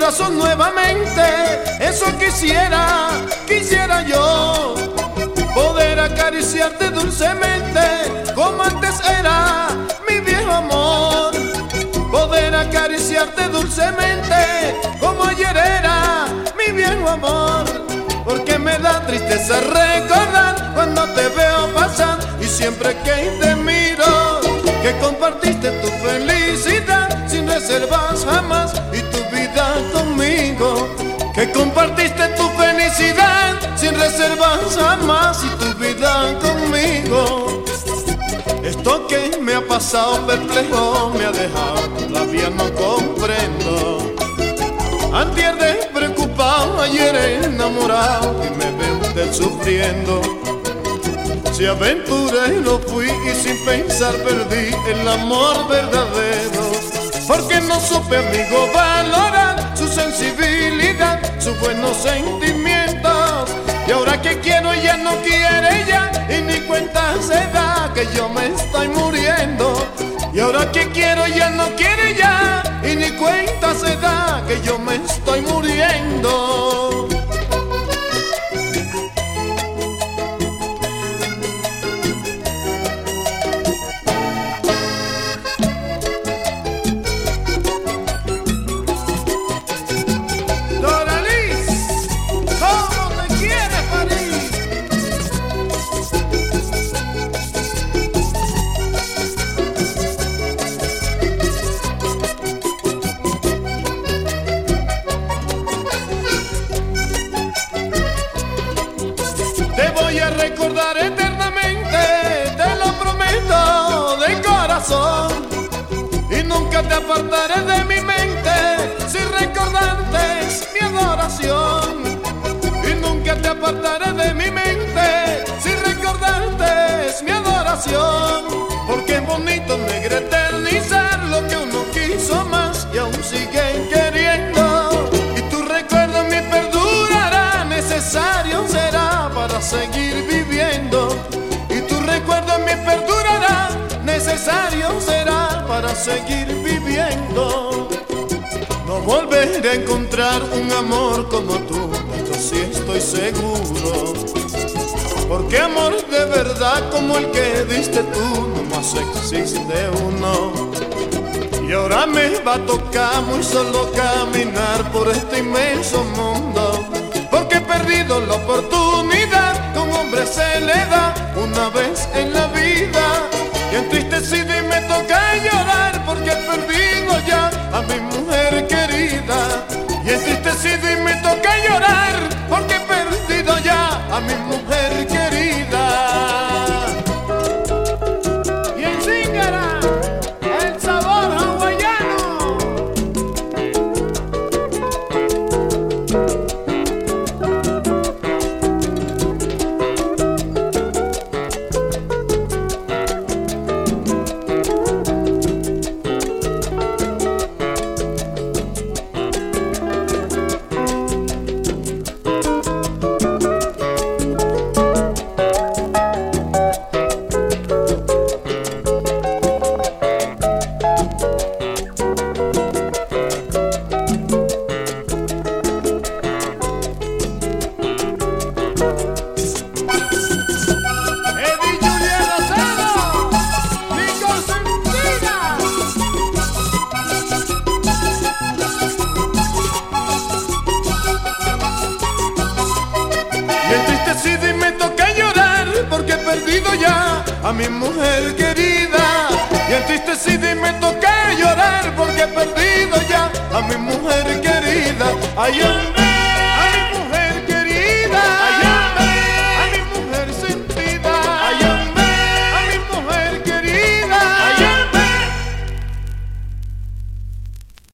corazón nuevamente. Eso quisiera yo, poder acariciarte dulcemente como antes era mi viejo amor. Poder acariciarte dulcemente como ayer era mi viejo amor. Porque me da tristeza recordar cuando te veo pasar, y siempre que te miro, que compartiste tu felicidad sin reservas jamás y tu vida conmigo. Que compartiste tu felicidad sin reservas jamás y tu vida conmigo. Esto que me ha pasado perplejo me ha dejado, todavía no comprendo. Antier de preocupado, ayer enamorado, y me veo usted sufriendo. Si aventurero fui y sin pensar perdí el amor verdadero. Porque no supe, amigo, valorar su sensibilidad, sus buenos sentimientos. Y ahora que quiero ya no quiere ella, y ni cuenta se da que yo me estoy muriendo. Y ahora que quiero ya no quiere ya, y ni cuenta se da que yo me estoy muriendo. Te voy a recordar eternamente, te lo prometo de corazón. Y nunca te apartaré de mi mente, si recordarte es mi adoración. Y nunca te apartaré de mi mente, si recordarte es mi adoración. Porque es bonito, negra, eternizar lo que uno quiso más y aún siguen queriendo. Y tu recuerdo en mí perdurará, necesario será para seguir viviendo. Y tu recuerdo en mí perdurará, necesario será para seguir viviendo. No volveré a encontrar un amor como tú, yo sí estoy seguro. Porque amor de verdad como el que diste tú, no más existe uno. Y ahora me va a tocar muy solo caminar por este inmenso mundo. Porque he perdido la oportunidad que un hombre se le da una vez en la vida. Y entristecido y me toca llorar porque he perdido ya a mi mujer querida. Y entristecido y me toca llorar porque he perdido ya a mi mujer querida. Y en Zingara, el sabor hawaiano. Y entristecido y me toca llorar porque he perdido ya a mi mujer querida.